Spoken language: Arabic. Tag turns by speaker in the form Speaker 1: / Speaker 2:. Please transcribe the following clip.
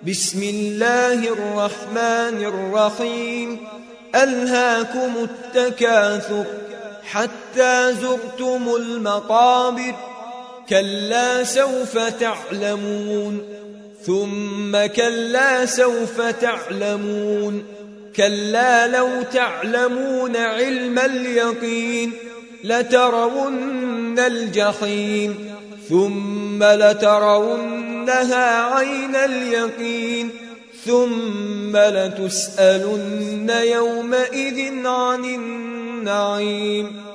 Speaker 1: بسم الله الرحمن الرحيم ألهاكم التكاثر حتى زرتم المقابر كلا سوف تعلمون ثم كلا سوف تعلمون كلا لو تعلمون علم اليقين لترون الجحيم ثم لترونها عين اليقين ثم لتسألن يومئذ عن النعيم